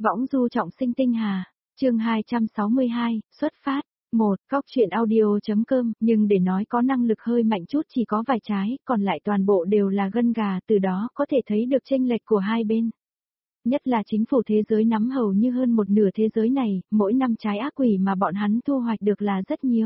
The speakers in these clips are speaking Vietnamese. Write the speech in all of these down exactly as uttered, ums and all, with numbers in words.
Võng du trọng sinh tinh hà, chương hai trăm sáu mươi hai, xuất phát. một. Cóc truyện audio.com, nhưng để nói có năng lực hơi mạnh chút chỉ có vài trái, còn lại toàn bộ đều là gân gà, từ đó có thể thấy được chênh lệch của hai bên. Nhất là chính phủ thế giới nắm hầu như hơn một nửa thế giới này, mỗi năm trái ác quỷ mà bọn hắn thu hoạch được là rất nhiều.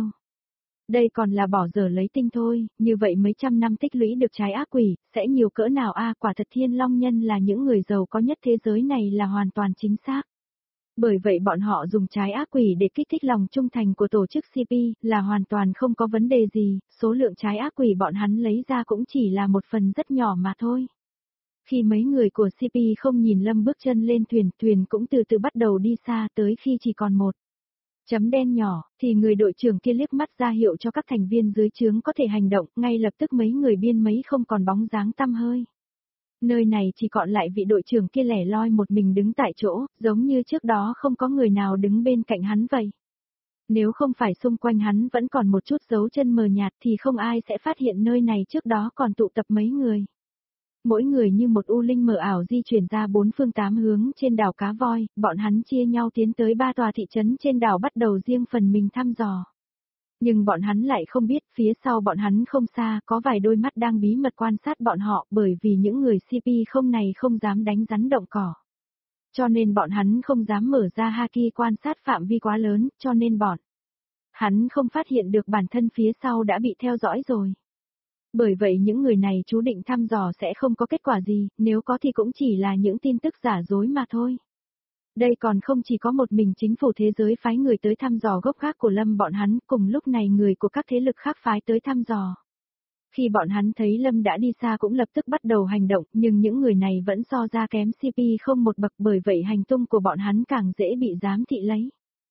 Đây còn là bỏ dở lấy tinh thôi, như vậy mấy trăm năm tích lũy được trái ác quỷ, sẽ nhiều cỡ nào a? Quả thật Thiên Long Nhân là những người giàu có nhất thế giới này là hoàn toàn chính xác. Bởi vậy bọn họ dùng trái ác quỷ để kích thích lòng trung thành của tổ chức xê pê, là hoàn toàn không có vấn đề gì, số lượng trái ác quỷ bọn hắn lấy ra cũng chỉ là một phần rất nhỏ mà thôi. Khi mấy người của xê pê không nhìn Lâm bước chân lên thuyền, thuyền cũng từ từ bắt đầu đi xa tới khi chỉ còn một chấm đen nhỏ, thì người đội trưởng kia liếc mắt ra hiệu cho các thành viên dưới trướng có thể hành động, ngay lập tức mấy người biên mấy không còn bóng dáng tăm hơi. Nơi này chỉ còn lại vị đội trưởng kia lẻ loi một mình đứng tại chỗ, giống như trước đó không có người nào đứng bên cạnh hắn vậy. Nếu không phải xung quanh hắn vẫn còn một chút dấu chân mờ nhạt thì không ai sẽ phát hiện nơi này trước đó còn tụ tập mấy người. Mỗi người như một u linh mờ ảo di chuyển ra bốn phương tám hướng trên đảo Cá Voi, bọn hắn chia nhau tiến tới ba tòa thị trấn trên đảo bắt đầu riêng phần mình thăm dò. Nhưng bọn hắn lại không biết phía sau bọn hắn không xa có vài đôi mắt đang bí mật quan sát bọn họ, bởi vì những người xê pê không này không dám đánh rắn động cỏ. Cho nên bọn hắn không dám mở ra haki quan sát phạm vi quá lớn, cho nên bọn hắn không phát hiện được bản thân phía sau đã bị theo dõi rồi. Bởi vậy những người này chú định thăm dò sẽ không có kết quả gì, nếu có thì cũng chỉ là những tin tức giả dối mà thôi. Đây còn không chỉ có một mình chính phủ thế giới phái người tới thăm dò gốc gác của Lâm bọn hắn, cùng lúc này người của các thế lực khác phái tới thăm dò. Khi bọn hắn thấy Lâm đã đi xa cũng lập tức bắt đầu hành động, nhưng những người này vẫn so ra kém xê pê không một bậc, bởi vậy hành tung của bọn hắn càng dễ bị giám thị lấy.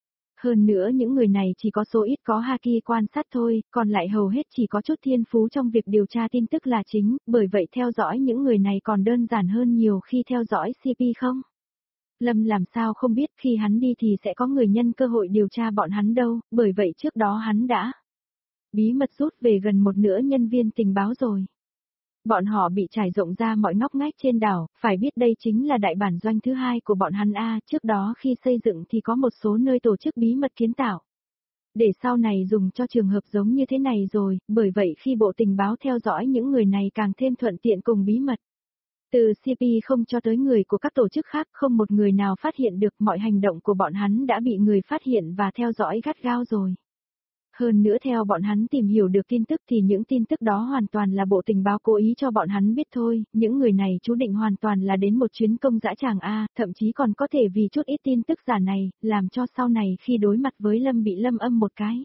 Hơn nữa những người này chỉ có số ít có haki quan sát thôi, còn lại hầu hết chỉ có chút thiên phú trong việc điều tra tin tức là chính, bởi vậy theo dõi những người này còn đơn giản hơn nhiều khi theo dõi xê pê không? Lâm làm sao không biết khi hắn đi thì sẽ có người nhân cơ hội điều tra bọn hắn đâu, bởi vậy trước đó hắn đã bí mật rút về gần một nửa nhân viên tình báo rồi. Bọn họ bị trải rộng ra mọi ngóc ngách trên đảo, phải biết đây chính là đại bản doanh thứ hai của bọn hắn a, trước đó khi xây dựng thì có một số nơi tổ chức bí mật kiến tạo. Để sau này dùng cho trường hợp giống như thế này rồi, bởi vậy khi bộ tình báo theo dõi những người này càng thêm thuận tiện cùng bí mật. Từ xê pê không cho tới người của các tổ chức khác không một người nào phát hiện được mọi hành động của bọn hắn đã bị người phát hiện và theo dõi gắt gao rồi. Hơn nữa theo bọn hắn tìm hiểu được tin tức thì những tin tức đó hoàn toàn là bộ tình báo cố ý cho bọn hắn biết thôi, những người này chú định hoàn toàn là đến một chuyến công dã tràng A, thậm chí còn có thể vì chút ít tin tức giả này, làm cho sau này khi đối mặt với Lâm bị Lâm âm một cái.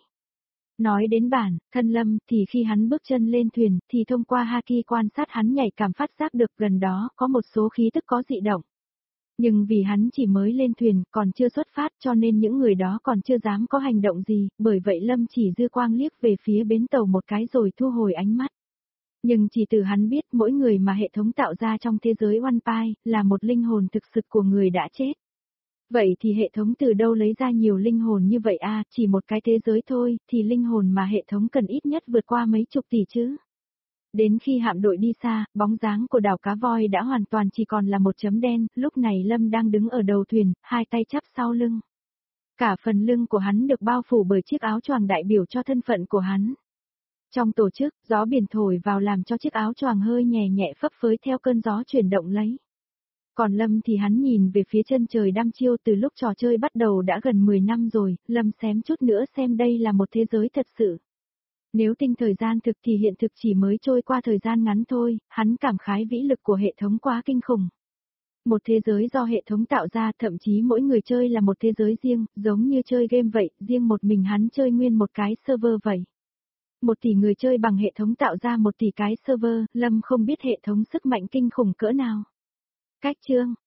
Nói đến bản, thân Lâm, thì khi hắn bước chân lên thuyền, thì thông qua haki quan sát hắn nhạy cảm phát giác được gần đó có một số khí tức có dị động. Nhưng vì hắn chỉ mới lên thuyền, còn chưa xuất phát cho nên những người đó còn chưa dám có hành động gì, bởi vậy Lâm chỉ dư quang liếc về phía bến tàu một cái rồi thu hồi ánh mắt. Nhưng chỉ từ hắn biết mỗi người mà hệ thống tạo ra trong thế giới One Piece là một linh hồn thực sự của người đã chết. Vậy thì hệ thống từ đâu lấy ra nhiều linh hồn như vậy a? Chỉ một cái thế giới thôi, thì linh hồn mà hệ thống cần ít nhất vượt qua mấy chục tỷ chứ. Đến khi hạm đội đi xa, bóng dáng của đảo Cá Voi đã hoàn toàn chỉ còn là một chấm đen, lúc này Lâm đang đứng ở đầu thuyền, hai tay chắp sau lưng. Cả phần lưng của hắn được bao phủ bởi chiếc áo choàng đại biểu cho thân phận của hắn. Trong tổ chức, gió biển thổi vào làm cho chiếc áo choàng hơi nhẹ nhẹ phấp phới theo cơn gió chuyển động lấy. Còn Lâm thì hắn nhìn về phía chân trời đăm chiêu, từ lúc trò chơi bắt đầu đã gần mười năm rồi, Lâm xém chút nữa xem đây là một thế giới thật sự. Nếu tính thời gian thực thì hiện thực chỉ mới trôi qua thời gian ngắn thôi, hắn cảm khái vĩ lực của hệ thống quá kinh khủng. Một thế giới do hệ thống tạo ra, thậm chí mỗi người chơi là một thế giới riêng, giống như chơi game vậy, riêng một mình hắn chơi nguyên một cái server vậy. Một tỷ người chơi bằng hệ thống tạo ra một tỷ cái server, Lâm không biết hệ thống sức mạnh kinh khủng cỡ nào. Cách chương,